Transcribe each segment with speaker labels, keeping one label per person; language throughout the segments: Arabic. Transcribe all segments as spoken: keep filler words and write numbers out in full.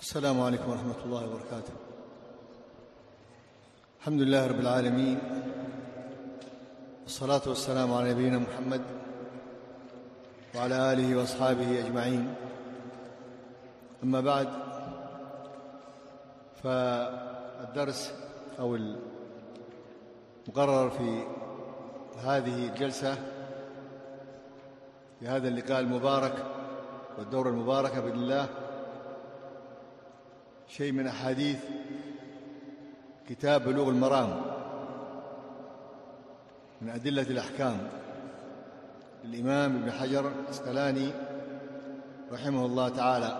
Speaker 1: السلام عليكم ورحمة الله وبركاته. الحمد لله رب العالمين، والصلاة والسلام على نبينا محمد وعلى آله وأصحابه أجمعين. أما بعد، فالدرس أو المقرر في هذه الجلسة في هذا اللقاء المبارك والدورة المباركة بإذن الله شيء من أحاديث كتاب بلوغ المرام من أدلة الأحكام للإمام ابن حجر العسقلاني رحمه الله تعالى.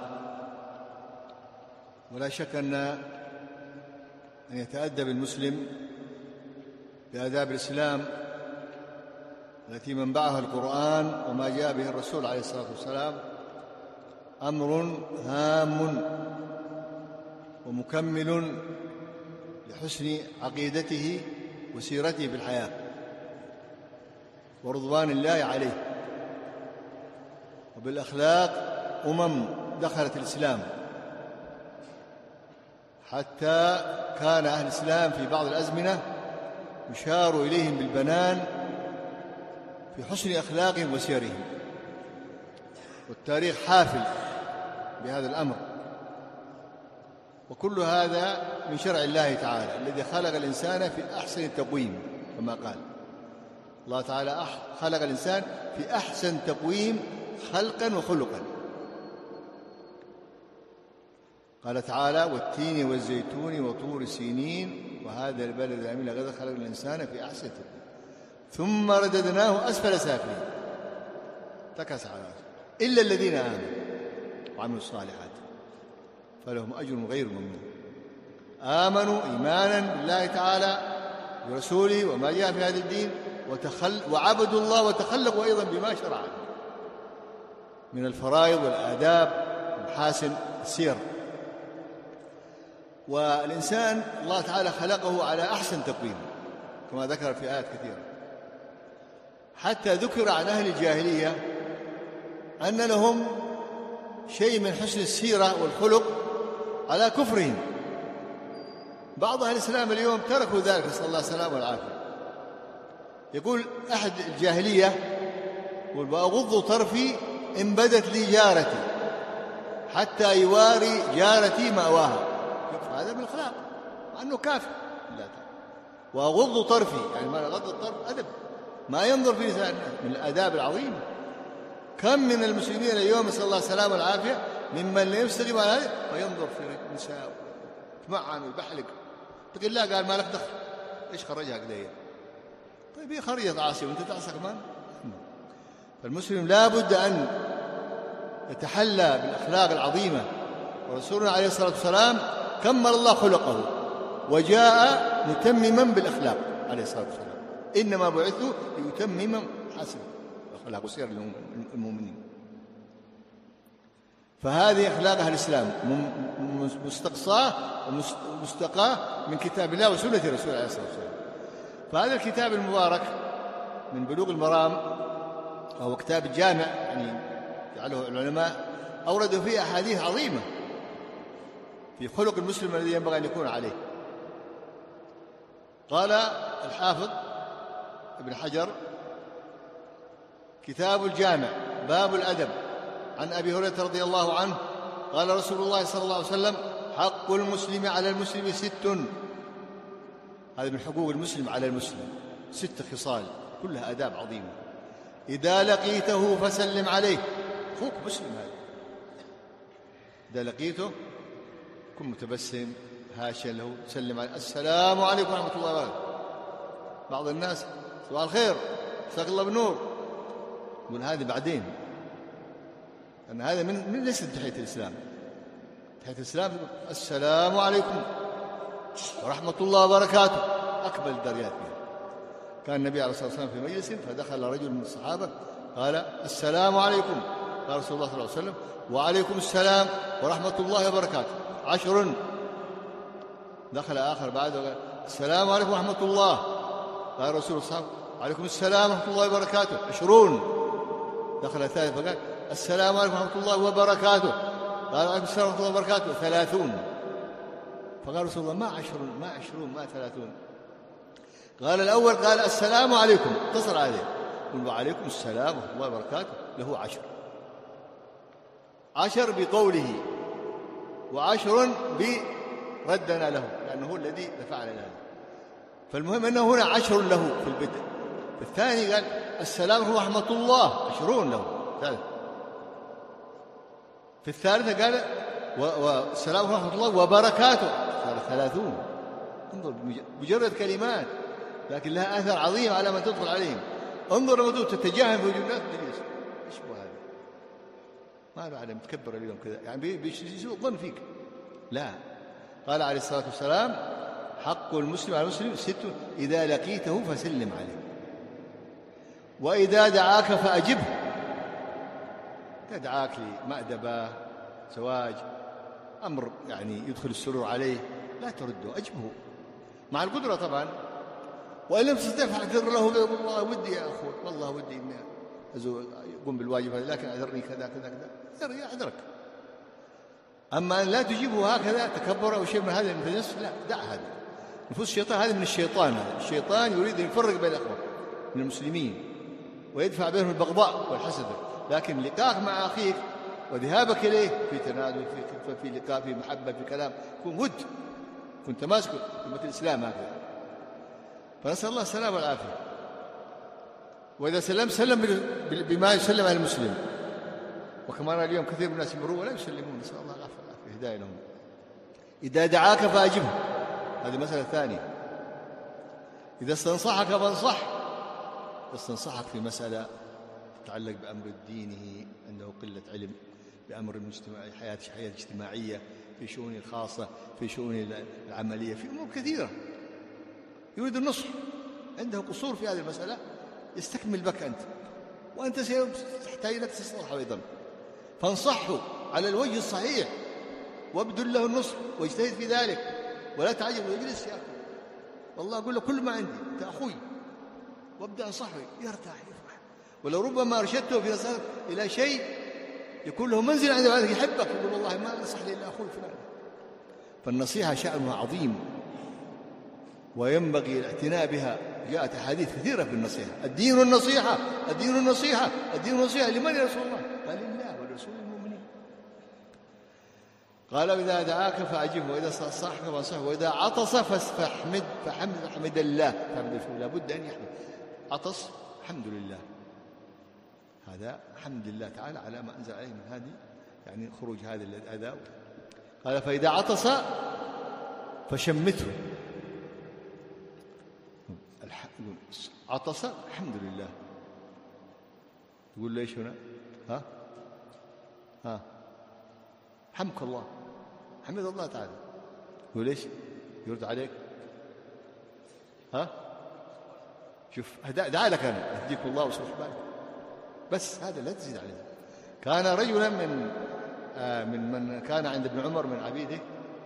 Speaker 1: ولا شك أن أن يتأدب المسلم بآداب الإسلام التي منبعها القرآن وما جاء به الرسول عليه الصلاة والسلام أمر هام ومكمل لحسن عقيدته وسيرته في الحياة ورضوان الله عليه. وبالأخلاق أمم دخلت الإسلام، حتى كان أهل الإسلام في بعض الأزمنة يشار إليهم بالبنان في حسن أخلاقهم وسيرهم، والتاريخ حافل بهذا الأمر. وكل هذا من شرع الله تعالى الذي خلق الإنسان في أحسن التقويم، كما قال الله تعالى: خلق الإنسان في أحسن تقويم خلقا وخلقا. قال تعالى: والتين والزيتون وطور سينين وهذا البلد الأمين لقد خلق الإنسان في أحسن تقويم ثم رددناه أسفل سافلين تكس على رأسه إلا الذين آمنوا وعملوا الصالحات فلهم أجر غير ممنون. آمنوا إيمانا بالله تعالى برسوله وما جاء في هذا الدين، وتخل وعبدوا الله وتخلقوا أيضا بما شرع من الفرائض والآداب ومحاسن السير. والإنسان الله تعالى خلقه على أحسن تقويم كما ذكر في آيات كثيرة، حتى ذكر عن أهل الجاهلية أن لهم شيء من حسن السيرة والخلق على كفرهم. بعض أهل الإسلام اليوم تركوا ذلك، نسأل الله السلامة والعافية. يقول أحد الجاهلية: وأغض طرفي إن بدت لي جارتي حتى يواري جارتي مأواها. هذا من الأخلاق مع أنه كافر. وأغض طرفي يعني ما غض الطرف أدب، ما ينظر في نساء الناس، من الآداب العظيمة. كم من المسلمين اليوم نسأل الله السلامة والعافية ممن لا يستقيم على هذا وينظر في النساء يتمعن ويبحلق. تقول لا، قال ما لك دخل، ايش خرجها كذا؟ طيب هي خرجت عاصي وانت تعصى كمان. فالمسلم لا بد أن يتحلى بالأخلاق العظيمة، ورسولنا عليه الصلاة والسلام كمل الله خلقه وجاء متمما بالأخلاق عليه الصلاة والسلام. إنما بعثت ليتمم حسن الأخلاق وسير المؤمنين. فهذه أخلاق أهل الإسلام مستقصاة ومستقاة من كتاب الله وسنة رسوله عليه الصلاة والسلام. فهذا الكتاب المبارك من بلوغ المرام وهو كتاب جامع، يعني جعله العلماء أوردوا فيه أحاديث عظيمة في خلق المسلم الذي ينبغي أن يكون عليه. قال الحافظ ابن حجر: كتاب الجامع باب الأدب. عن أبي هريرة رضي الله عنه قال رسول الله صلى الله عليه وسلم: حق المسلم على المسلم ست. هذا من حقوق المسلم على المسلم، ست خصال كلها آداب عظيمة. إذا لقيته فسلم عليه، أخوك مسلم هذا، إذا لقيته كن متبسم هاشا له، سلم عليه: السلام عليكم ورحمة الله وبركاته. بعض الناس صباح الخير، مساك الله بالنور، يقول هذه بعدين، أن هذا من, من ليس تحية الإسلام. تحية الإسلام السلام عليكم ورحمة الله وبركاته، أكبر الدرجات بها. كان النبي عليه الصلاة والسلام في مجلس فدخل رجل من الصحابة قال: السلام عليكم. قال رسول الله صلى الله عليه وسلم: وعليكم السلام ورحمة الله وبركاته عشر. دخل آخر بعده قال: السلام عليكم ورحمة الله. قال رسول الله: عليكم السلام ورحمة الله وبركاته عشرون. دخل ثالث فقال: السلام عليكم ورحمة الله وبركاته. قال عليكم السلام ورحمة الله وبركاته ثلاثون. فقال رسول الله ما عشرون ما عشرون ما ثلاثون. قال الأول قال السلام عليكم، اتصل عليه قل وعليكم السلام ورحمة الله وبركاته له عشر، عشر بقوله وعشر بردنا له لأنه هو الذي دفعنا له. فالمهم أنه هنا عشر له في البدء. في الثاني قال السلام ورحمة الله عشرون له ثالث. في الثالثة قال والسلام ورحمة الله وبركاته ثلاثون. انظر مجرد كلمات لكن لها أثر عظيم على من تدخل عليهم. انظر لما تتجاهل في وجوه الناس تجلس ايش هو هذا؟ ما له علم تكبر اليوم كذا يعني بيسوء ظن فيك. لا، قال عليه الصلاة والسلام حق المسلم على المسلم ست إذا لقيته فسلم عليه وإذا دعاك فأجبه. إذا دعاك لمأدبة زواج أمر يعني يدخل السرور عليه لا ترده، أجبه مع القدرة طبعا. وإن لم تستطع فاعذر له والله ودي يا أخوي والله ودي إني أقوم بالواجب هذا لكن أعذرني كذا كذا كذا يعذرك. أما أن لا تجيبه هكذا تكبر أو شيء من هذا النفس لا، دع هذا نفوس الشيطان. هذا من الشيطان. هذا الشيطان يريد أن يفرق بين الأخوة من المسلمين ويدفع بينهم البغضاء والحسد. لكن لقاءك مع أخيك وذهابك إليه في تنادل في, في لقاء في محبة في كلام يكون ود، كنت ماسك أمة الإسلام هكذا. فنسأل الله السلامة والعافية. وإذا سلم سلم بما يسلم على المسلم. وكما نرى اليوم كثير من الناس يمرون ولا يسلمون، نسأل الله العافية والعافية هداية لهم. إذا دعاك فأجبه، هذه مسألة ثانية. إذا استنصحك فانصح، استنصحك في مسألة تتعلق بأمر دينه عنده قلة علم، بأمر المجتمع حياة حياة اجتماعية، في شؤون الخاصة، في شؤون العملية، في أمور كثيرة يريد النصح، عنده قصور في هذه المسألة يستكمل بك أنت، وأنت ستحتاج لك تصلح أيضا. فانصحه على الوجه الصحيح وابذل له النصح واجتهد في ذلك، ولا تعجب ويجلس يا أخي والله أقول له كل ما عندي أنت أخوي، وابدأ أنصحه يرتاح يفرح. ولو ربما أرشدته في نصيحة إلى شيء يكون له منزل عند بعضك يحبك يقول والله ما أنصح لي إلا أخوي فلان. فالنصيحة شأنها عظيم وينبغي الاعتناء بها. جاءت أحاديث كثيرة في النصيحة. الدين النصيحة، الدين النصيحة، الدين النصيحة. لمن يا رسول الله؟ قال لله ولرسول المؤمنين. قال إذا دعاك فأجبه وإذا صحك فانصحه وإذا عطس فاحمد فحمد فحمد الله فحمد لا بد أن يحمد. عطس الحمد لله، هذا حمد الله تعالى على ما أنزل عليه من هذه يعني خروج هذه الأذى. قال فإذا عطس فشمته. عطس الحمد لله. يقول ليش هنا؟ ها ها حمك الله، حمد الله تعالى. يقول ليش؟ يرد عليك ها شوف دعا لك أنا أهديك الله وصلح بالك، بس هذا لا تزيد عليه. كان رجلا من آه من من كان عند ابن عمر من عبيده،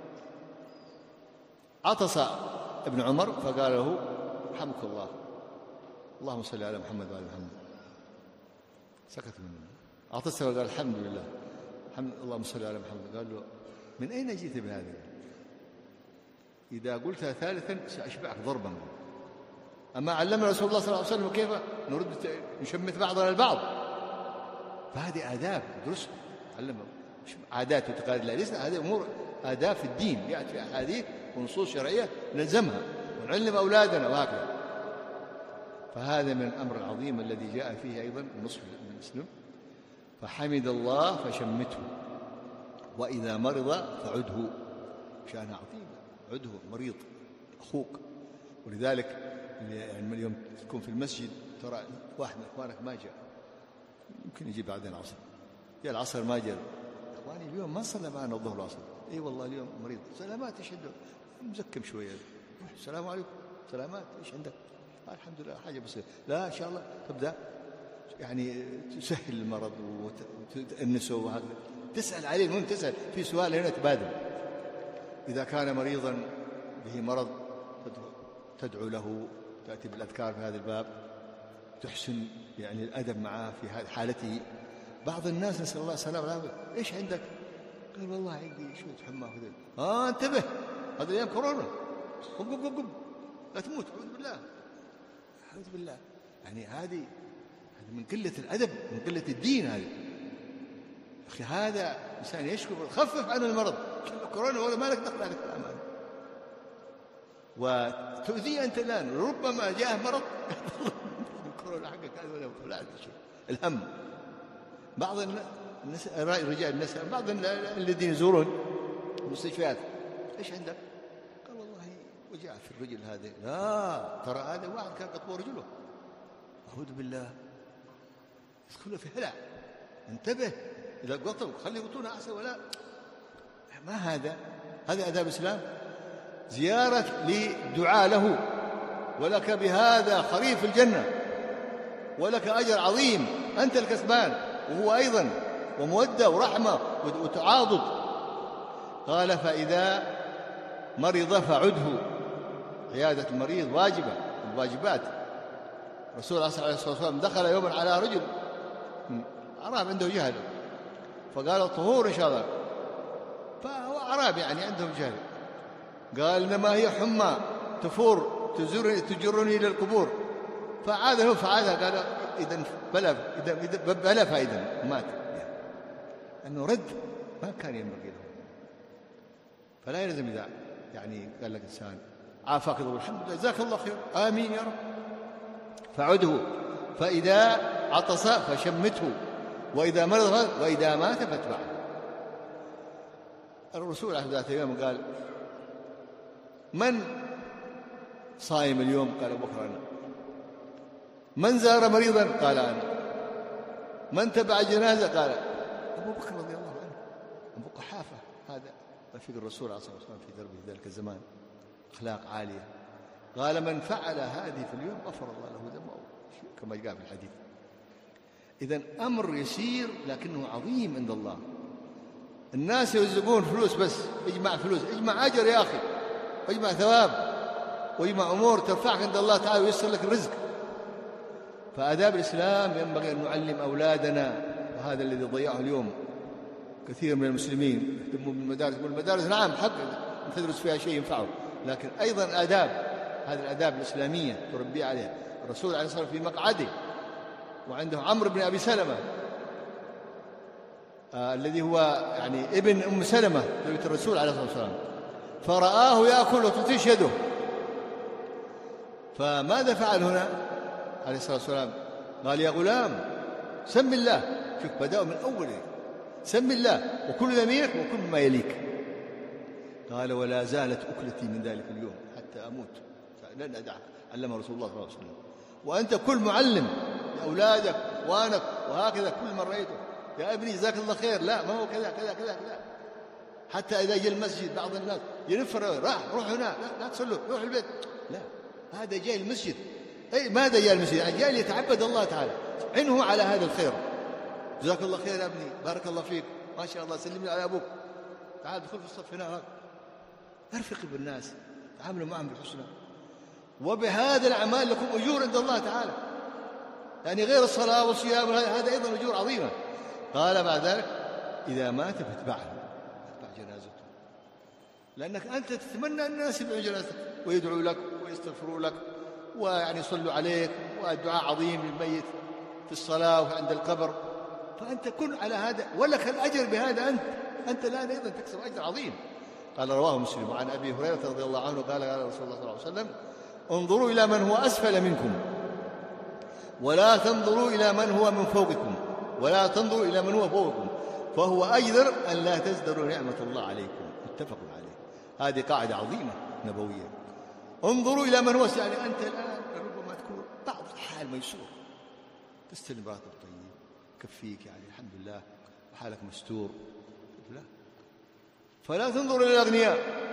Speaker 1: عطس ابن عمر فقال له رحمك الله، اللهم صل على محمد وعلى محمد. سكت منه. عطس وقال الحمد لله الحمد اللهم صل على محمد. قال له من أين جئت بهذا؟ إذا قلتها ثالثا سأشبعك ضربا. أما علمنا رسول الله صلى الله عليه وسلم كيف نرد نشمت بعضنا البعض. فهذه آداب دروس علمنا، عادات وتقاليد لا، ليس هذه أمور آداب في الدين يأتي في أحاديث ونصوص شرعية نلزمها ونعلم أولادنا وهكذا. فهذا من الأمر العظيم الذي جاء فيه أيضا النصح للمسلم. فحمد الله فشمته وإذا مرض فعده. شأنها عظيمة، عده مريض أخوك. ولذلك يعني اليوم تكون في المسجد ترى واحد من إخوانك ما جاء، يمكن يجي بعد العصر، جاء العصر ما جاء، إخواني اليوم ما صلى معنا الظهر والعصر، إي والله اليوم مريض، سلامات يشهد مزكم شوية، السلام عليكم، سلامات إيش عندك؟ آه الحمد لله حاجة بسيطة، لا إن شاء الله تبدأ يعني تسهل المرض وتأنسه وهكذا، تسأل عليه. المهم تسأل في سؤال هنا تبادل. إذا كان مريضا به مرض تدعو له، تأتي بالأذكار في هذا الباب، تحسن يعني الأدب معه في حالته. بعض الناس نسأل الله السلامة والعافية، إيش عندك؟ قال والله عندي شوية حمى وكذا. آه انتبه، هذا أيام كورونا، قم قم قم قم لا تموت، أعوذ بالله أعوذ بالله. يعني هذه هذه من قلة الأدب، من قلة الدين. هذه أخي هذا إنسان يشكو، خفف عن المرض، كورونا ولا ما لك دخل هذا الكلام هذا، وتؤذيه أنت الآن. ربما جاء مرض كورونا حقك هذا ولا ولا شيء. الهم بعض الناس، رجال النساء، بعض الذين يزورون المستشفيات، ايش عندك؟ قال والله وجع في الرجل هذا. لا ترى هذا واحد كان قطوع رجله، أعوذ بالله، يدخله في هلع. انتبه، إذا قطوا خلي يقطونه أحسن. ولا ما هذا، هذا آداب الإسلام. زيارة لدعاء له، ولك بهذا خريف الجنة، ولك أجر عظيم، أنت الكسبان وهو أيضا، ومودة ورحمة وتعاضد. قال فإذا مرض فعده. عيادة المريض واجبة، الواجبات. الرسول عليه الصلاة والسلام دخل يوما على رجل أعراب عنده جهل، فقال الطهور إن شاء الله، فهو أعراب يعني عنده جهل، قال إنما هي حمى تفور تجرني إلى القبور، فعاد له فعادها. قال إذن بلا إذا بلا فائدة، مات، أنه رد ما كان ينبغي له. فلا يلزم إذا يعني قال لك إنسان عافاك الله الحمد لله جزاك الله خير آمين يا رب، فعده. فإذا عطس فشمته، وإذا مرض وإذا مات فاتبعه. الرسول عليه الصلاة والسلام قال من صائم اليوم؟ قال أبو بكر أنا. من زار مريضا؟ قال أنا. من تبع جنازة؟ قال أبو بكر رضي الله عنه. أبو قحافة هذا رفيق الرسول عليه الصلاة والسلام في دربه ذلك الزمان، أخلاق عالية. قال من فعل هذه في اليوم غفر الله له ذنبه، كما جاء في الحديث. إذن أمر يسير لكنه عظيم عند الله. الناس يرزقون فلوس بس، اجمع فلوس، اجمع أجر يا أخي، واجمع ثواب، واجمع أمور ترفعك عند الله تعالى ويسر لك الرزق. فآداب الإسلام ينبغي أن نعلم أولادنا، وهذا الذي ضيعه اليوم كثير من المسلمين. يهتمون بالمدارس، يقول المدارس نعم حق تدرس فيها شيء ينفعه، لكن أيضا آداب، هذه الآداب الإسلامية تربي عليها. الرسول عليه الصلاة والسلام في مقعده وعنده عمرو بن أبي سلمة آه الذي هو يعني ابن أم سلمة زوجة الرسول عليه الصلاة والسلام، فرآه يأكل وتطيش يده، فماذا فعل هنا عليه الصلاة والسلام؟ قال يا غلام سم الله. شوف بدأوا من أوله، سم الله وكل يمينك وكل ما يليك. قال ولا زالت أكلتي من ذلك اليوم حتى أموت لن أدعه، علمه رسول الله صلى الله عليه وسلم. وأنت كل معلم لأولادك وانك، وهكذا كل من رأيته يا ابني جزاك الله خير، لا ما هو كذا كذا كذا كذا. حتى إذا جاء المسجد بعض الناس يلف راح روح هنا، لا, لا تصلوا، روح البيت، لا هذا جاي المسجد. أي ماذا جاء المسجد؟ يعني جاي ليتعبد الله تعالى، عنه على هذا الخير. جزاك الله خير يا ابني، بارك الله فيك، ما شاء الله، سلمني على أبوك، تعال دخل في الصف هنا، ارفقوا بالناس، تعاملوا معهم بالحسنى، وبهذا الأعمال لكم أجور عند الله تعالى، يعني غير الصلاة والصيام، هذا أيضا أجور عظيمة. قال بعد ذلك إذا مات فاتبعه، اتبع جنازته، لأنك أنت تتمنى أن الناس يتبعوا جنازتك ويدعوا لك ويستغفروا لك ويعني يصلوا عليك، والدعاء عظيم للميت في الصلاة وعند القبر، فأنت كن على هذا ولك الأجر بهذا. أنت أنت الآن أيضا تكسب أجر عظيم. قال رواه مسلم وعن أبي هريرة رضي الله عنه قال قال رسول الله صلى الله عليه وسلم انظروا إلى من هو أسفل منكم ولا تنظروا إلى من هو من فوقكم ولا تنظروا إلى من هو فوقكم فهو أجدر أن لا تزدروا نعمة الله عليكم. متفق عليه. هذه قاعدة عظيمة نبوية. انظروا إلى من هو، يعني أنت الآن ربما تكون بعض الحال ميسور، تستلم راتب طيب كفيك، يعني الحمد لله وحالك مستور، لا فلا تنظر إلى الأغنياء.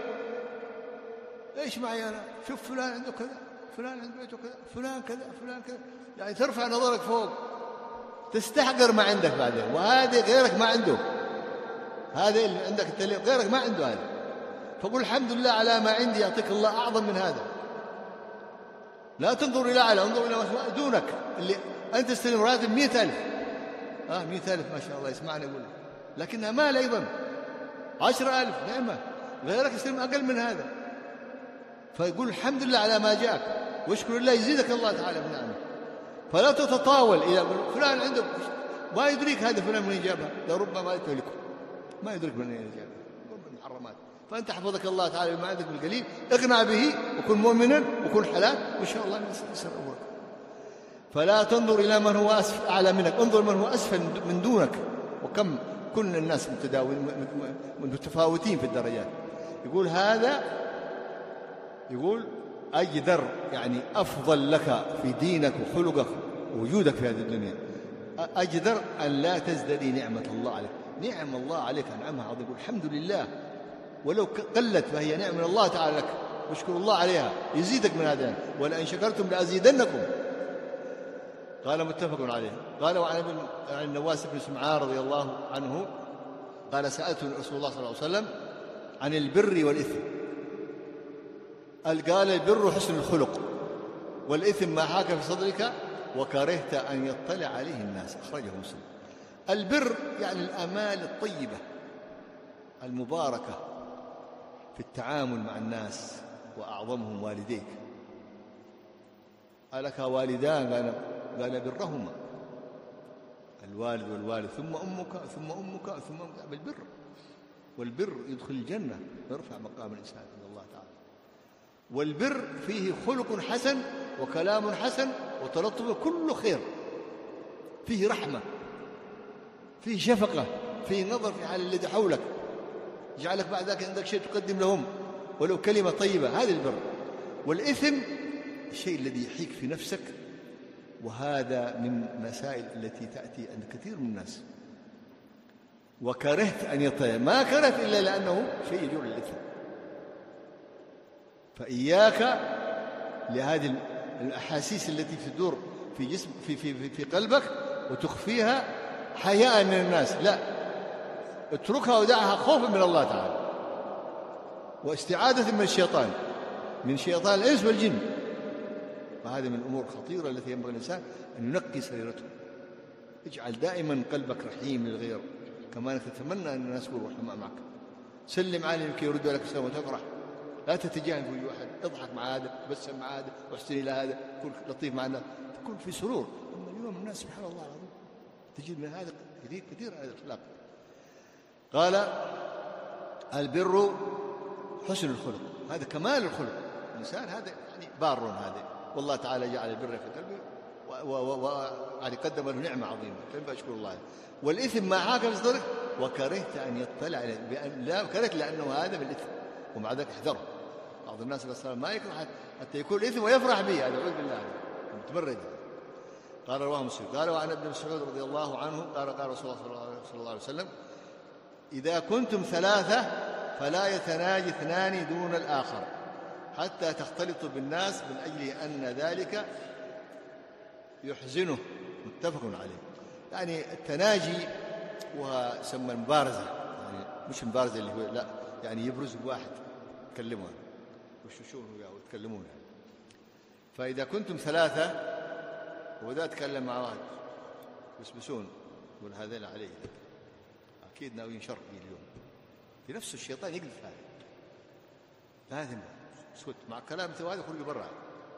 Speaker 1: إيش معي أنا؟ شوف فلان عنده كذا، فلان عنده بيته كذا، فلان كذا، فلان كذا، يعني ترفع نظرك فوق، تستحقر ما عندك بعدين، وهذا غيرك ما عنده، هذا اللي عندك التليق غيرك ما عنده هذا، فقل الحمد لله على ما عندي، يعطيك الله أعظم من هذا. لا تنظر إلى أعلى، انظر إلى ما دونك، اللي أنت تستلم راتب مئة ألف، آه مئة ألف ما شاء الله يسمعنا يقول، لكنها مال أيضا، عشرة ألف نعمة، غيرك يستلم أقل من هذا، فيقول الحمد لله على ما جاءك واشكر الله يزيدك الله تعالى من نعمه. فلا تتطاول إلى فلان عنده ما يدريك هذا فلان من جابها، لربما ما تملكه، ما يدرك من أين جابها، من المحرمات. فأنت حفظك الله تعالى بما عندك بالقليل، اقنع به وكن مؤمنا وكن حلال وإن شاء الله يسر أمورك. فلا تنظر إلى من هو أسفل أعلى منك، انظر من هو أسفل من دونك. وكم كل الناس متداولين متفاوتين في الدرجات. يقول هذا يقول أجدر يعني أفضل لك في دينك وخلقك ووجودك في هذه الدنيا، أجدر أن لا تزدري نعمة الله عليك. نعم الله عليك أنعمها عظيم، يقول الحمد لله ولو قلت فهي نعم من الله تعالى لك، واشكر الله عليها يزيدك من هذا، ولئن شكرتم لأزيدنكم. قال متفق عليه. قال وعن ابن عن النواس بن سمعان رضي الله عنه قال سألت رسول الله صلى الله عليه وسلم عن البر والإثم، قال البر حسن الخلق والإثم ما حاك في صدرك وكرهت أن يطلع عليه الناس، أخرجه مسلم. البر يعني الآمال الطيبة المباركة في التعامل مع الناس، وأعظمهم والديك. ألك والدان؟ قال قال برهما، الوالد والوالد ثم أمك ثم أمك ثم أمك بالبر. والبر يدخل الجنة ويرفع مقام الإنسان عند الله تعالى. والبر فيه خلق حسن وكلام حسن وتلطف، كله خير، فيه رحمة، فيه شفقة، فيه نظر في حال الذي حولك، يجعلك بعد ذلك عندك شيء تقدم لهم ولو كلمة طيبة، هذا البر. والإثم الشيء الذي يحيك في نفسك، وهذا من مسائل التي تأتي عند كثير من الناس. وكرهت أن يطلع، ما كرهت إلا لأنه شيء يجر الإثم. فإياك لهذه الأحاسيس التي تدور في جسم في في في, في قلبك وتخفيها حياء من الناس، لا، اتركها ودعها خوفا من الله تعالى واستعاذة من الشيطان، من شيطان الإنس والجن. فهذه من الأمور الخطيرة التي ينبغي الإنسان أن ينقي سريرته. اجعل دائما قلبك رحيم للغير، كما أنك تتمنى أن الناس يكونوا رحماء معك. سلم عليهم كي يردوا لك السلام وتفرح، لا تتجاهل في وجه أحد، اضحك مع هذا، تبسم مع هذا، واحسن إلى هذا، كن لطيف مع الناس، تكون في سرور. أما اليوم الناس سبحان الله العظيم تجد من هذا كثير كثير هذا الأخلاق. قال البر حسن الخلق، هذا كمال الخلق. الإنسان هذا يعني بار، هذا والله تعالى جعل البر في قلبه ويعني قدم له نعمة عظيمة، فأشكر الله. والإثم ما حاك في صدرك وكرهت أن يطلع عليه، بأن لا كرهت لأنه هذا بالإثم، ومع ذلك احذره. بعض الناس عليه الصلاة ما يكره حتى يكون الإثم ويفرح به، هذا أعوذ بالله متمرد. قال رواه مسلم. قال وعن ابن مسعود رضي الله عنه قال قال رسول الله صلى الله عليه وسلم إذا كنتم ثلاثة فلا يتناجي اثنان دون الآخر حتى تختلطوا بالناس من أجل أن ذلك يحزنه، متفق عليه. يعني التناجي وسمى المبارزة، يعني مش المبارزة اللي هو لا، يعني يبرز بواحد يكلمون وشوشون ويتكلمون يعني. فإذا كنتم ثلاثة وذا تكلم مع واحد يسبسون يقول هذا لا عليه، أكيد ناويين شر اليوم، في نفس الشيطان يقذف هذا، لازم اسكت مع كلام هذا خرج برا.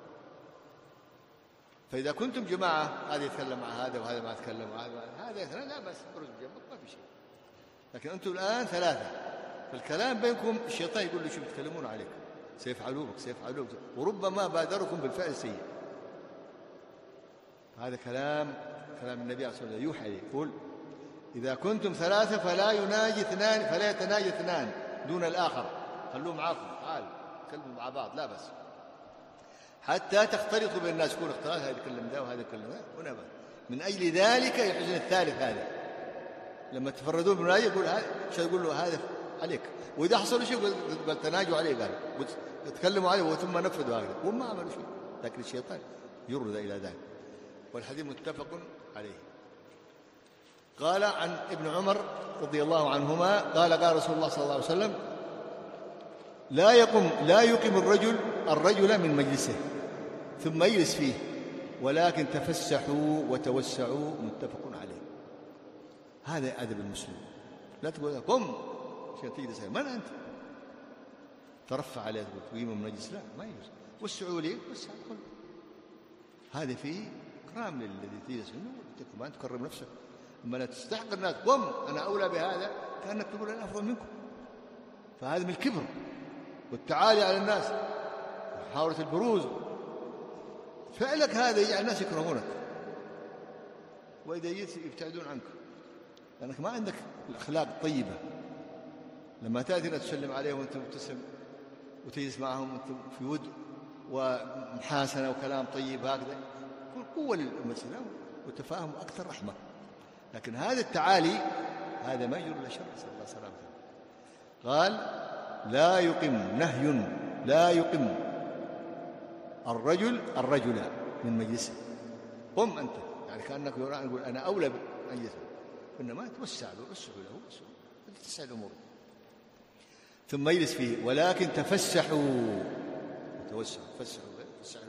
Speaker 1: فإذا كنتم جماعة هذا يتكلم مع هذا وهذا ما يتكلم مع هذا، هذا يتكلم لا بس برز بجنبك ما في شيء. لكن أنتم الآن ثلاثة، فالكلام بينكم الشيطان يقول له شو بتكلمون عليك، سيفعلوا بك سيفعلوا بك، وربما بادركم بالفعل السيء. هذا كلام كلام النبي عليه الصلاة والسلام يوحى إليه، يقول إذا كنتم ثلاثة فلا يناجي اثنان فلا يتناجي اثنان دون الآخر، خلوه معاكم تعال تكلموا مع بعض لا بس، حتى تختلطوا بالناس، يكون اختلاط، هذا يتكلم ده وهذا يتكلم ده ونبا، من أجل ذلك يحزن الثالث هذا لما تفردون بالمناجي يقول هذا شو يقول له هذا عليك، وإذا حصل شيء قال تناجوا عليه، قال تكلموا عليه ثم نفذوا هذا وما عملوا شيء، لكن الشيطان يرد إلى ذلك. والحديث متفق عليه. قال عن ابن عمر رضي الله عنهما قال قال رسول الله صلى الله عليه وسلم لا يقم لا يقيم الرجل الرجل من مجلسه ثم يجلس فيه ولكن تفسحوا وتوسعوا، متفق عليه. هذا أدب المسلم، لا تقول قم عشان تجلس. من أنت ترفع عليه وتقيمه من نجس؟ لا، ما يجوز. وسعوا لي وسع الكل. هذا فيه إكرام للذي تجلس عنده، ما تكرم نفسك. أما لا تستحق الناس، قم أنا أولى بهذا، كأنك تقول أنا أفضل منكم. فهذا من الكبر والتعالي على الناس ومحاولة البروز. فعلك هذا يجعل الناس يكرهونك، وإذا جيت يبتعدون عنك، لأنك ما عندك الأخلاق الطيبة. لما تأتي تسلم عليهم وأنت مبتسم وتجلس معهم وأنت في ود ومحاسنة وكلام طيب، هكذا يكون قوة للمسلم وتفاهم أكثر رحمة. لكن هذا التعالي هذا ما يجر إلا شر، نسأل الله السلامة. قال لا يقم، نهي لا يقم الرجل الرجل من مجلسه. قم أنت، يعني كأنك يقول أنا أولى بمجلسه، إنما توسع له، وسعوا له، تسع الأمور. ثم يجلس فيه. ولكن تفسحوا، توسعوا، فسحوا، فسحوا.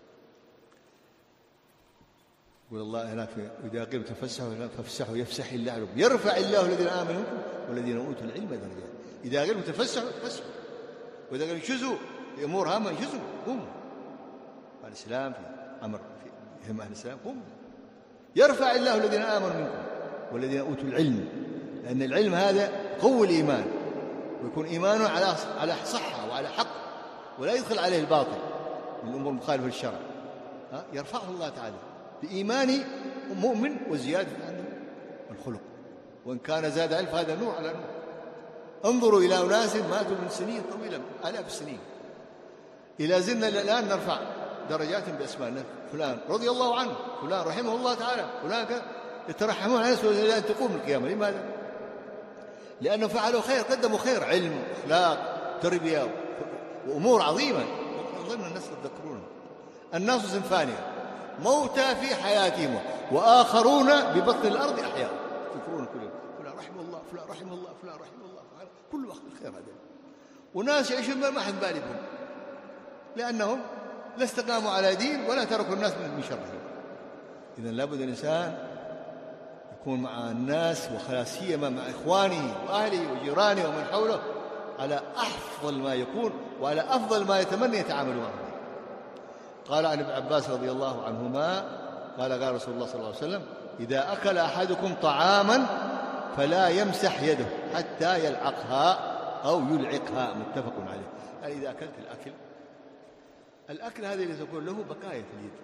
Speaker 1: يقول الله هناك إذا قيل تفسحوا فافسحوا يفسح الله لكم يرفع الله الذين آمنوا منكم والذين أوتوا العلم درجات. إذا قيل تفسحوا فسحوا، وإذا قيل انشزوا لأمور هامة انشزوا، قوموا. الإسلام في أمر في هم أهل الإسلام، قوموا. يرفع الله الذين آمنوا منكم والذين أوتوا العلم، لأن العلم هذا قوي الإيمان، ويكون إيمانه على على صحة وعلى حق، ولا يدخل عليه الباطل من الأمور المخالفة للشرع. يرفعه الله تعالى بإيمان مؤمن وزيادة عنه الخلق، وإن كان زاد ألف هذا نور على نور. انظروا إلى أناس ماتوا من سنين طويلة، آلاف السنين، إلى زلنا الآن نرفع درجات بأسمائنا. فلان رضي الله عنه، فلان رحمه الله تعالى، فلان كان يترحمون على نفسه إلى أن تقوم القيامة. لماذا؟ لأنه فعلوا خير، قدموا خير، علم، أخلاق، تربية، وأمور عظيمة. أظن الناس يتذكرونه. الناس صنفانية، موتى في حياتهم وآخرون ببطن الأرض أحياء. يذكرون كلهم، فلان رحمه الله، فلان رحمه الله، فلان رحمه الله، كل وقت الخير هذا. وناس يعيشون ما حد بالي بهم، لأنهم لا استقاموا على دين ولا تركوا الناس من شرهم. إذن لابد الإنسان يكون مع الناس، ولا سيما مع إخوانه وأهله وجيرانه ومن حوله، على أفضل ما يكون وعلى أفضل ما يتمنى يتعامل معه. قال عن ابن عباس رضي الله عنهما قال قال رسول الله صلى الله عليه وسلم إذا أكل أحدكم طعاما فلا يمسح يده حتى يلعقها أو يلعقها، متفق عليه. يعني إذا أكلت الأكل الأكل هذه اللي تكون له بقايا في اليد،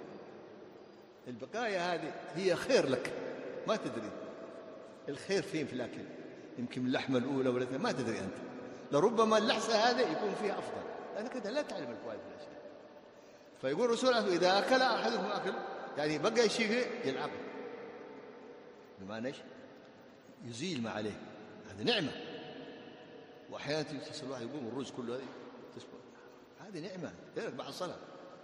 Speaker 1: البقايا هذه هي خير لك، ما تدري الخير فين في الأكل، يمكن اللحمة الأولى ولا ما تدري أنت، لربما اللحسة هذا يكون فيها أفضل، لأنك أنت لا تعلم الفوائد في الأشياء. فيقول الرسول إذا أكل أحدكم أكل، يعني بقى شيء يلعبه، بمعنى إيش؟ يزيل ما عليه، هذه نعمة. وأحيانا تصل الواحد يقوم الرز كله هذه تسبح، هذه نعمة غيرك بعد الصلاة.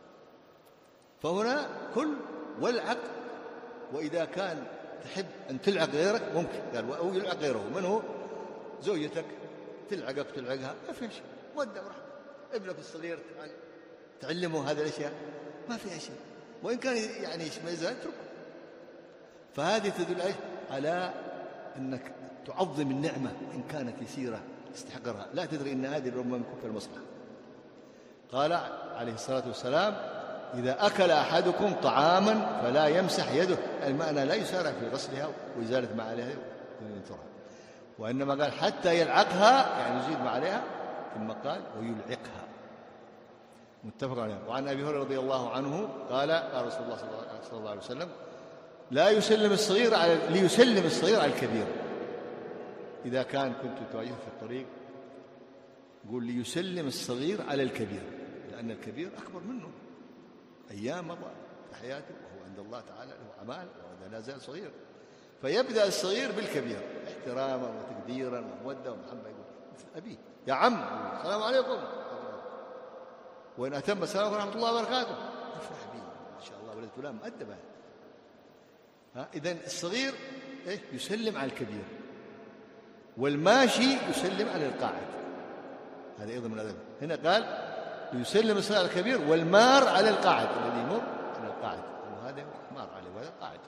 Speaker 1: فهنا كل والعق، وإذا كان تحب أن تلعق غيرك ممكن، قال أو يلعق غيره، من هو؟ زوجتك تلعقك تلعقها ما في شيء، ودع ورحمة. ابنك الصغير تعلمه هذه الأشياء ما فيها شيء، وإن كان يعني ما يزال اتركه. فهذه تدل على أنك تعظم النعمة إن كانت يسيرة تستحقرها، لا تدري أن هذه ربما من كفر المصلحة. قال عليه الصلاة والسلام إذا أكل أحدكم طعاما فلا يمسح يده، المعنى لا يسارع في غسلها وإزالة ما عليها وينثرها، وإنما قال حتى يلعقها، يعني يزيد ما عليها، ثم قال ويلعقها، متفق عليه. وعن أبي هريرة رضي الله عنه قال قال رسول الله صلى الله عليه وسلم لا يسلم الصغير على ليسلم الصغير على الكبير. إذا كان كنت تواجه في الطريق يقول ليسلم الصغير على الكبير، لأن الكبير أكبر منه، أيام مضى في حياته وهو عند الله تعالى له أعمال وهذا لا زال صغير، فيبدأ الصغير بالكبير احتراما وتقديرا ومودة ومحبة. يقول مثل أبيه يا عم السلام عليكم، وإن أتم السلام ورحمة الله وبركاته افرح به إن شاء الله ولد فلان مؤدبا. إذن الصغير إيه؟ يسلم على الكبير، والماشي يسلم على القاعد، هذا أيضا من الأدب. هنا قال يسلم الصغير على الكبير، والمار على القاعد، الذي يمر على القاعد وهذا مار عليه وهذا قاعد.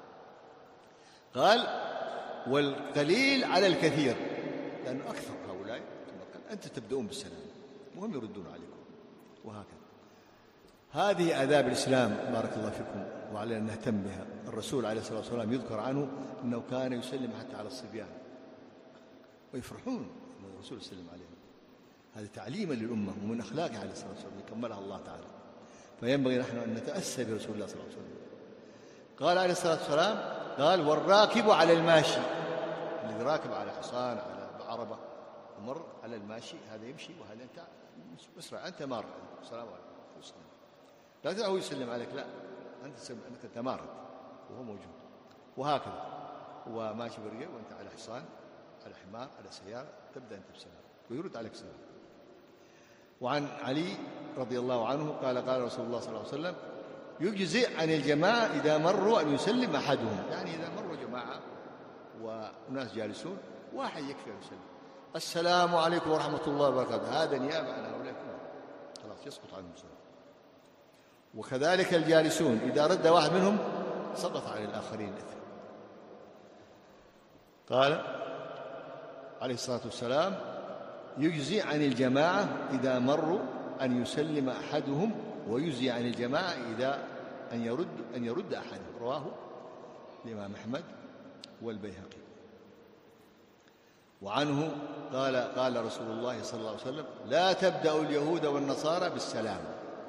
Speaker 1: قال والقليل على الكثير، لأنه أكثر هؤلاء أنتم تبدأون بالسلام وهم يردون عليكم، وهكذا. هذه آداب الإسلام بارك الله فيكم، وعلينا أن نهتم بها. الرسول عليه الصلاة والسلام يذكر عنه أنه كان يسلم حتى على الصبيان ويفرحون أن الرسول يسلم عليهم. هذا تعليما للأمة ومن أخلاقه عليه الصلاة والسلام يكملها الله تعالى، فينبغي نحن أن نتأسى برسول الله صلى الله عليه وسلم. قال عليه الصلاة والسلام قال والراكب على الماشي، الذي راكب على حصان على عربة ومر على الماشي هذا يمشي وهذا أنت اسرع، أنت مار، السلام عليكم، لا تدعه يسلم عليك، لا أنت تسلم أنك تمارد وهو موجود، وهكذا هو ماشي برجل وأنت على حصان على حمار على سيارة تبدأ أنت بسلام ويرد عليك سلام. وعن علي رضي الله عنه قال قال رسول الله صلى الله عليه وسلم يجزئ عن الجماعة إذا مروا أن يسلم أحدهم، يعني إذا مروا جماعة وناس جالسون واحد يكفي أن يسلم السلام عليكم ورحمة الله وبركاته، هذا نيابة عن هؤلاء كلهم، خلاص يسقط عنهم السلام. وكذلك الجالسون إذا رد واحد منهم سقط على الآخرين الإثم. قال عليه الصلاة والسلام يجزي عن الجماعة إذا مروا أن يسلم أحدهم، ويجزي عن الجماعة إذا أن يرد أن يرد أحدهم. رواه الإمام أحمد والبيهقي. وعنه قال قال رسول الله صلى الله عليه وسلم لا تبدأوا اليهود والنصارى بالسلام،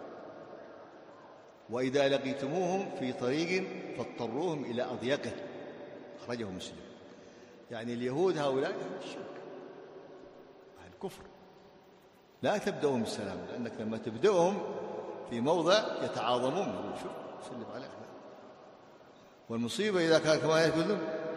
Speaker 1: وإذا لقيتموهم في طريق فاضطروهم إلى أضيقه، أخرجه مسلم. يعني اليهود هؤلاء الشرك أهل الكفر، لا تبدأهم بالسلام، لأنك لما تبدأهم في موضع يتعاظمون يقول شوف سلم عليه. والمصيبة إذا كان كما يقولون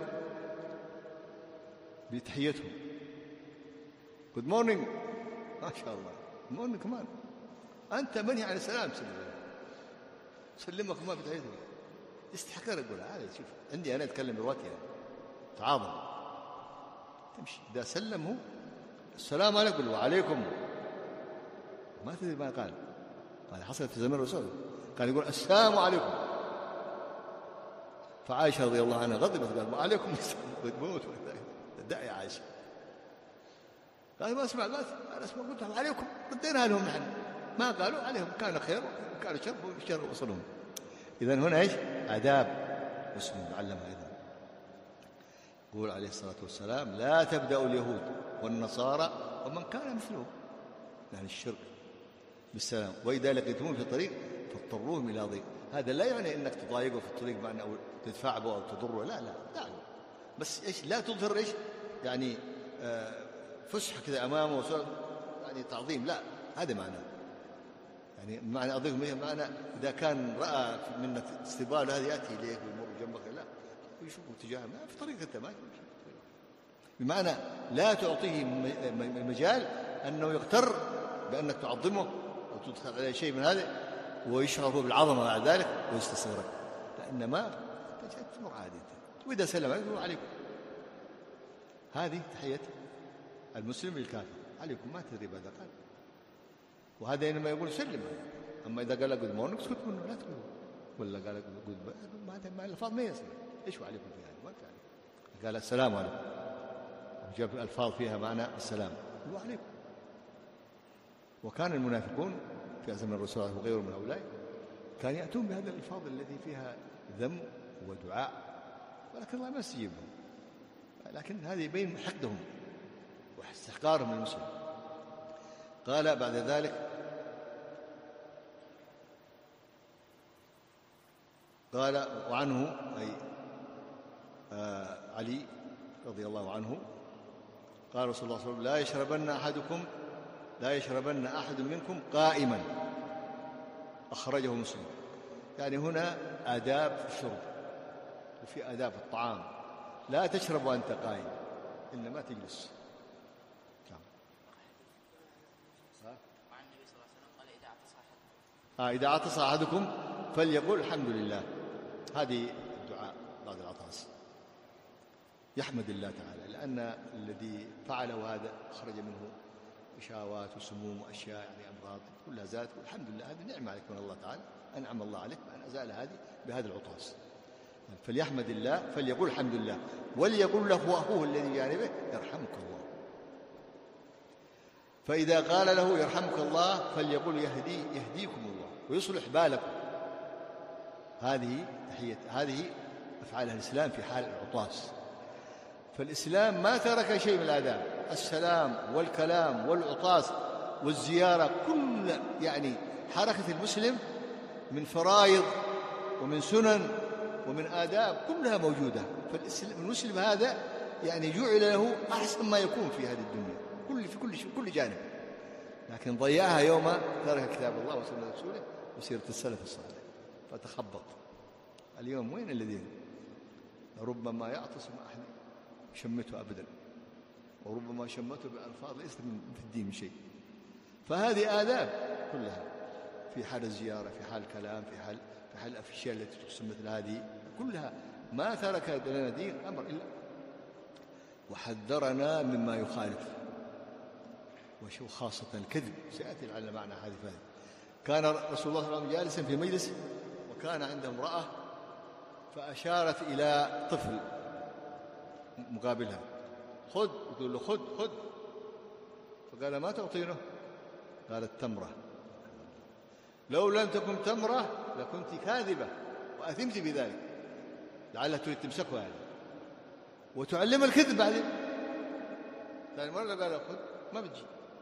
Speaker 1: بتحيتهم good morning ما شاء الله good morning كمان، أنت منهي عن السلام سلم سلمك ما بتحيتهم، يستحقر يقول هذا شوف عندي أنا أتكلم برواتي يعني. تعاظم تمشي إذا سلم هو السلام عليكم وعليكم، ما تدري ما قال. هذا حصل في زمن الرسول، كان يقول السلام عليكم، فعائشة رضي الله عنها غضبت قال وعليكم السلام وتموت تدعي عائشة. قال ما اسمع، قالت أنا اسمع قلت عليكم، ردينا لهم نحن ما قالوا عليهم، كان خير وكان شر والشر وصلهم. إذن هنا إيش آداب مسلم نعلمها أيضا. يقول عليه الصلاة والسلام لا تبدأوا اليهود والنصارى ومن كان مثلهم، يعني الشرك بالسلام، وإذا لقيتموهم في الطريق فاضطروهم إلى ضيق. هذا لا يعني أنك تضايقه في الطريق معنى أو تدفعه أو تضره، لا لا لا، بس إيش لا تظهر إيش يعني آه فسحة كذا أمامه يعني تعظيم، لا هذا معنى يعني معنى أضيق معنى إذا كان رأى من استقبال هذا يأتي إليك ويمر جنبك لا يشوف اتجاهه في طريق أنت ما بمعنى لا تعطيه مجال أنه يغتر بأنك تعظمه أو تدخل عليه شيء من هذا ويشعر بالعظمة بعد ذلك ويستصغرك، لأنما تمر عادي. وإذا سلم عليكم عليكم، هذه تحية المسلم للكافر، عليكم ما تدري ماذا قال، وهذا إنما يقول سلم. أما إذا قال جود مورنينج اسكت منه لا تقول، ولا قال جود ما ما الألفاظ ما يصير إيش عليكم فيها ما في، قال السلام عليكم وجاب الألفاظ فيها معنى السلام وعليكم. وكان المنافقون في زمن الرسول وغيره من هؤلاء كان يأتون بهذه الألفاظ التي فيها ذم ودعاء، ولكن الله ما استجيبهم، لكن هذا يبين حقدهم واستحقارهم للمسلم. قال بعد ذلك قال وعنه أي آه علي رضي الله عنه قال رسول الله صلى الله عليه وسلم لا يشربن أحدكم لا يشربن أحد منكم قائما، أخرجه مسلم. يعني هنا آداب في الشرب وفي آداب الطعام، لا تشرب وأنت قائم إنما تجلس. آه إذا عطس أحدكم فليقول الحمد لله، هذه الدعاء بعد العطاس يحمد الله تعالى، لأن الذي فعله هذا أخرج منه إشاوات وسموم وأشياء يعني أمراض كلها زالت، والحمد لله هذه نعمة عليك من الله تعالى، أنعم الله عليك بأن أزال هذه بهذا العطاس. فليحمد الله فليقول الحمد لله، وليقول له أخوه الذي جانبه يرحمك الله. فإذا قال له يرحمك الله فليقول يهدي يهديكم الله ويصلح بالكم. هذه تحية، هذه أفعال الإسلام في حال العطاس. فالإسلام ما ترك شيء من الآداب، السلام والكلام والعطاس والزيارة، كل يعني حركة المسلم من فرائض ومن سنن ومن آداب كلها موجودة. فالمسلم هذا يعني جعل له أحسن ما يكون في هذه الدنيا كل في كل كل جانب، لكن ضيعها يوم ترك كتاب الله وسنة رسوله وسيرة السلف الصالح فتخبط. اليوم وين الذين ربما يعتصم أحد شمته أبدا، وربما شمته بألفاظ ليست في الدين شيء. فهذه آداب كلها في حال الزيارة، في حال الكلام، في حال في حال الأشياء التي تقسم مثل هذه كلها ما ترك لنا دين أمر إلا وحذرنا مما يخالف، وشو خاصة الكذب. سيأتي على معنى هذه فهذه. كان رسول الله صلى الله عليه وسلم جالسا في مجلس وكان عنده امرأة فأشارت إلى طفل مقابلها، خذ، يقول له خذ خذ، فقال ما تعطينه؟ قالت تمرة. لو لم تكن تمرة لكنت كاذبة وأثمت بذلك، لعلها تريد تمسكها يعني وتعلم الكذب بعدين. ثاني مرة قال له خذ، ما بتجي،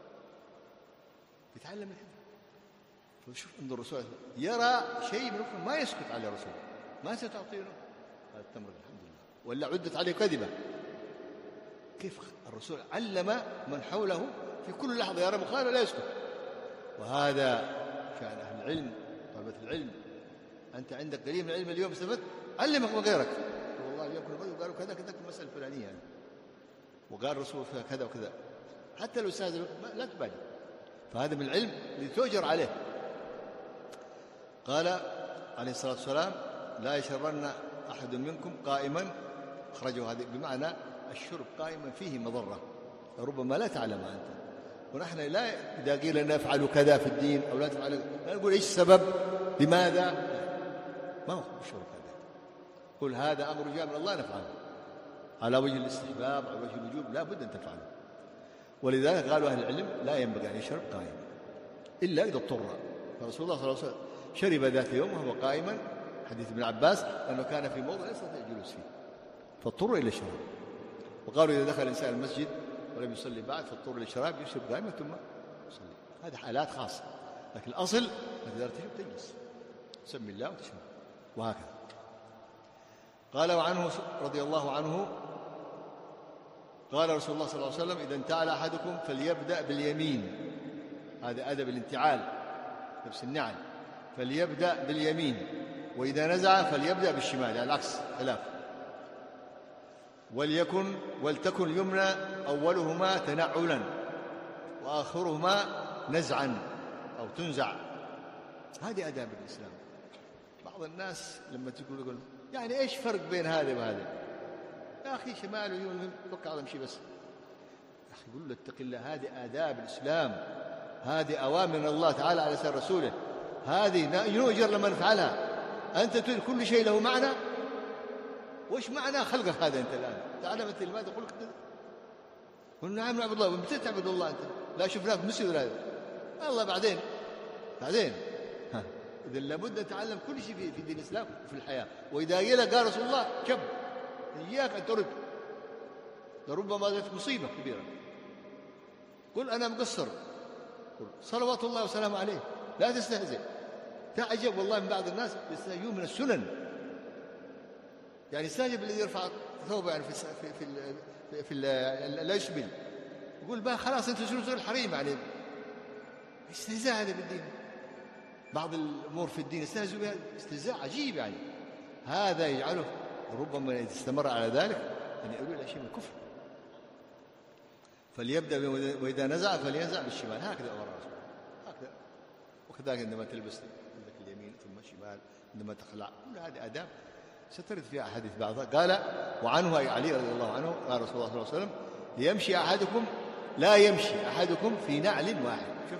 Speaker 1: يتعلم الكذب. فشوف عند الرسول يرى شيء من الكفر ما يسكت على الرسول، ما ستعطينه؟ قال التمرة الحمد لله، ولا عدت عليه كذبة. كيف الرسول علم من حوله في كل لحظة يرى مخالفة لا يسكت. وهذا شأن أهل العلم، طلبة العلم. أنت عندك قليل من العلم اليوم استفدت، علمك وغيرك. والله اليوم كل قالوا كذا كذا في المسألة الفلانية يعني، وقال الرسول فيها كذا وكذا، حتى الأستاذ لا تبالي. فهذا من العلم اللي تؤجر عليه. قال عليه الصلاة والسلام لا يشربن أحد منكم قائما، أخرجه هذه بمعنى الشرب قائما فيه مضرة ربما لا تعلم أنت. ونحن لا إذا قيل لنا افعلوا كذا في الدين أو لا تفعلوا لا نقول إيش السبب لماذا، ما هو الشرب هذا، قل هذا أمر جاء من الله نفعله على وجه الاستحباب على وجه الوجوب، لا بد أن تفعله. ولذلك قالوا أهل العلم لا ينبغي أن يشرب قائما إلا إذا اضطر. فرسول الله صلى الله عليه وسلم شرب ذات يوم وهو قائما، حديث ابن عباس أنه كان في موضع لا يستطيع الجلوس فيه فاضطر إلى الشراب. وقالوا إذا دخل الإنسان المسجد ولم يصلي بعد فاضطر للشراب يشرب قائما ثم يصلي. هذه حالات خاصة، لكن الأصل أنك إذا تشرب تجلس تسمي الله وتشرب وهكذا. قال وعنه رضي الله عنه قال رسول الله صلى الله عليه وسلم إذا انتعل أحدكم فليبدأ باليمين، هذا أدب الانتعال لبس النعل، فليبدأ باليمين، وإذا نزع فليبدأ بالشمال، يعني العكس خلاف. وليكن ولتكن اليمنى أولهما تنعلا وآخرهما نزعا أو تنزع. هذه آداب الإسلام. بعض الناس لما تقول يقول يعني إيش فرق بين هذا وهذا؟ يا أخي شمال ويمين فك هذا مشي بس. يا أخي قل له اتق الله، هذه آداب الإسلام، هذه أوامر من الله تعالى على لسان رسوله، هذه يؤجر لمن يفعلها. أنت تقول كل شيء له معنى، وش معنى خلقك هذا أنت الآن؟ تعلم أنت لماذا تقول كذا؟ قل نعم نعبد الله. ومتى تعبد الله أنت؟ لا شفناك في مسجد هذا الله بعدين بعدين ها. إذا لابد أن تتعلم كل شيء في دين الإسلام وفي الحياة. وإذا قيل قال رسول الله كب إياك أن ترد، لربما جاءت مصيبة كبيرة. قل أنا مقصر، قل صلوات الله وسلامه عليه، لا تستهزئ. تعجب والله من بعض الناس يستهزئون من السنن، يعني يستعجب الذي يرفع ثوبه يعني في في في, في, في لا يشبل، يقول بقى خلاص أنت شنو تصير الحريم يعني. استهزاء هذا بالدين، بعض الأمور في الدين يستهزئ بها استهزاء عجيب يعني. هذا يجعله ربما إذا استمر على ذلك أن يقول إلى شيء من الكفر. فليبدأ وإذا نزع فلينزع بالشمال، هكذا أمر الرسول هكذا. وكذلك عندما تلبس عندك اليمين ثم الشمال، عندما تخلع، كل هذه آداب سترد فيها أحاديث بعضها. قال وعنه أي علي رضي الله عنه قال رسول الله صلى الله عليه وسلم ليمشي أحدكم لا يمشي أحدكم في نعل واحد. شوف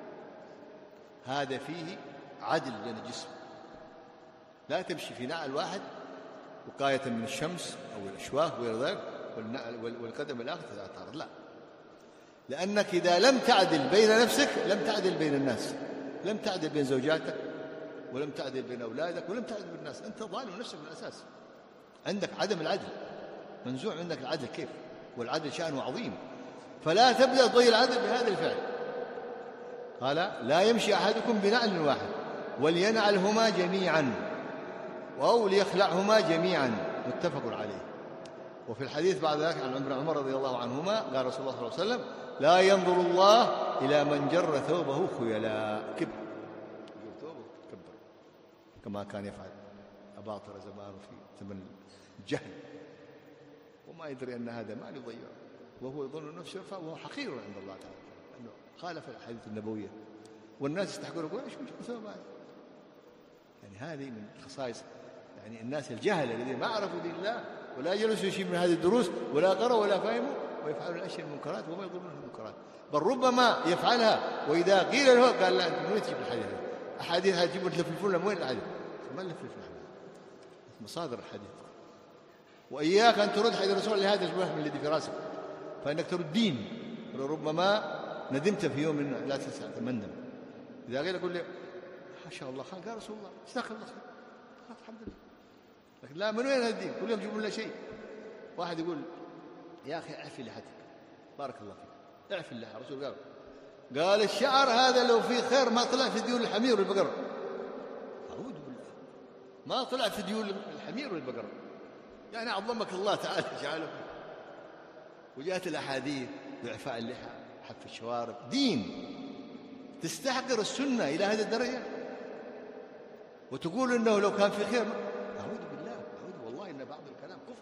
Speaker 1: هذا فيه عدل بين الجسم، لا تمشي في نعل واحد وقاية من الشمس أو الأشواك وغير ذلك والقدم الآخر تتعرض، لا. لأنك إذا لم تعدل بين نفسك لم تعدل بين الناس، لم تعدل بين زوجاتك، ولم تعدل بين أولادك، ولم تعدل بين الناس. أنت ظالم نفسك بالأساس، عندك عدم العدل، منزوع منك العدل. كيف؟ والعدل شأنه عظيم، فلا تبدأ تضيع العدل بهذا الفعل. قال لا يمشي أحدكم بنعل واحد ولينعلهما جميعا أو ليخلعهما جميعا، متفق عليه. وفي الحديث بعد ذلك عن ابن عمر رضي الله عنهما قال رسول الله صلى الله عليه وسلم لا ينظر الله إلى من جر ثوبه خيلاء، كبر، جر ثوبه كبر، كما كان يفعل أباطر زمانه في زمن الجهل، وما يدري أن هذا ما يضيع، وهو يظن نفسه يرفع، وهو حقير عند الله تعالى أنه خالف الحديث النبوية، والناس يستحقون يقول ايش وجه ثوب هذا؟ يعني هذه من الخصائص يعني الناس الجهل الذين ما عرفوا دين الله ولا جلسوا شيء من هذه الدروس ولا قرأوا ولا فهموا، ويفعلون الاشياء المنكرات وما يظنون المنكرات، بل ربما يفعلها واذا قيل له قال لا انت من وين تجيب الحديث؟ احاديث هتجيبوا تلفلفون لهم، وين الحديث؟ ما نلفلف نحن مصادر الحديث. واياك ان ترد حديث الرسول لهذا الوهم الذي في راسك، فانك ترد دين ربما ندمت في يوم لا تنسى تمندم. اذا قيل يقول لي ما شاء الله قال رسول الله جزاك الله خير، خلاص الحمد لله. لكن لا، من وين هذا الدين؟ كل يوم يجيبون لنا شيء. واحد يقول يا اخي اعفي لحيتك، بارك الله فيك، اعفي اللحى. الرسول قال قال الشعر هذا لو في خير ما طلع في ديول الحمير والبقر. اعوذ بالله، ما طلع في ديول الحمير والبقر، يعني عظمك الله تعالى جعله. وجاءت الاحاديث باعفاء اللحى، حف الشوارب، دين. تستحقر السنه الى هذه الدرجه وتقول انه لو كان في خير. اعوذ بالله، اعوذ والله ان بعض الكلام كفر،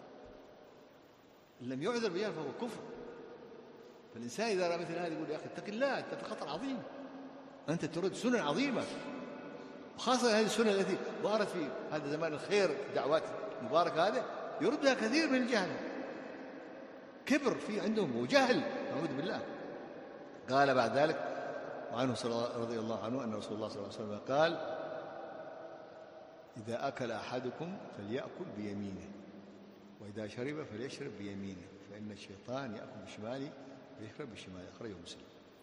Speaker 1: ان لم يعذر بها فهو كفر. فالانسان اذا راى مثل هذا يقول يا اخي اتق الله، انت في خطر عظيم، انت ترد سنن عظيمه، وخاصه هذه السنن التي ظهرت في هذا زمان الخير، الدعوات المباركه هذه يردها كثير من الجهل، كبر في عندهم وجهل، اعوذ بالله. قال بعد ذلك وعنه رضي الله عنه أن رسول الله صلى الله عليه وسلم قال إذا أكل أحدكم فليأكل بيمينه، وإذا شرب فليشرب بيمينه، فإن الشيطان يأكل بشماله ويشرب بشماله، أخرجه مسلم.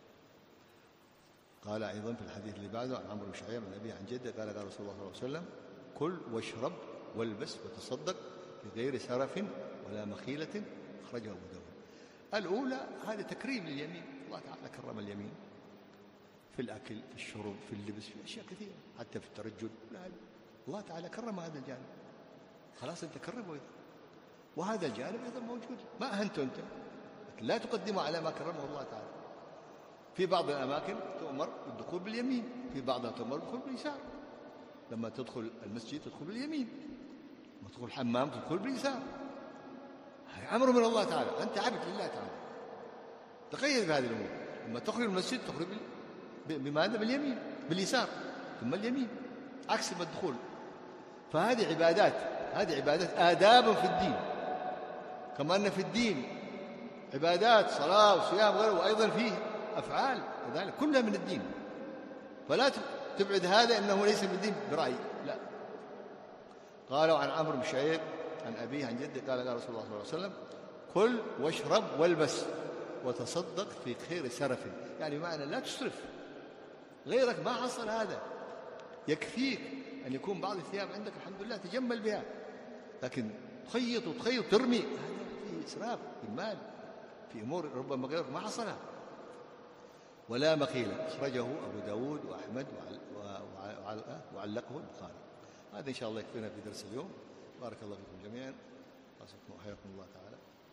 Speaker 1: قال أيضا في الحديث اللي بعده عن عمرو بن شعيب عن أبيه عن جده قال قال رسول الله صلى الله عليه وسلم كل واشرب والبس وتصدق بغير سرف ولا مخيلة، أخرجه أبو داود. الأولى هذا تكريم لليمين، الله تعالى كرم اليمين في الأكل، في الشرب، في اللبس، في أشياء كثيرة، حتى في الترجل. الله تعالى كرم هذا الجانب، خلاص أنت كرمه. وهذا الجانب أيضا موجود، ما أهنته أنت، لكن لا تقدمه على ما كرمه الله تعالى. في بعض الأماكن تؤمر بالدخول باليمين، في بعضها تؤمر بالدخول باليسار. لما تدخل المسجد تدخل باليمين، لما تدخل الحمام تدخل باليسار. هذا أمر من الله تعالى، أنت عبد لله تعالى، تقيد بهذه الأمور. لما تخرج المسجد تخرج بماذا؟ باليمين، باليسار، ثم اليمين، عكس ما الدخول. فهذه عبادات، هذه عبادات آداب في الدين، كما أن في الدين عبادات صلاة وصيام وغيره، وأيضا فيه أفعال كذلك كلها من الدين. فلا تبعد هذا أنه ليس من الدين برأي، لا. قالوا عن عمرو بن شعيب عن أبيه عن جده قال قال رسول الله صلى الله عليه وسلم كل واشرب والبس وتصدق في خير سرف، يعني معنى لا تسرف، غيرك ما حصل هذا، يكفيك أن يكون بعض الثياب عندك الحمد لله تجمل بها، لكن تخيط وتخيط ترمي، هذا فيه إسراف في المال، في أمور ربما غيرك ما حصلها. ولا مخيلة، أخرجه أبو داود وأحمد وعلقه البخاري. هذا إن شاء الله يكفينا في درس اليوم. بارك الله فيكم جميعا، وحياكم الله تعالى.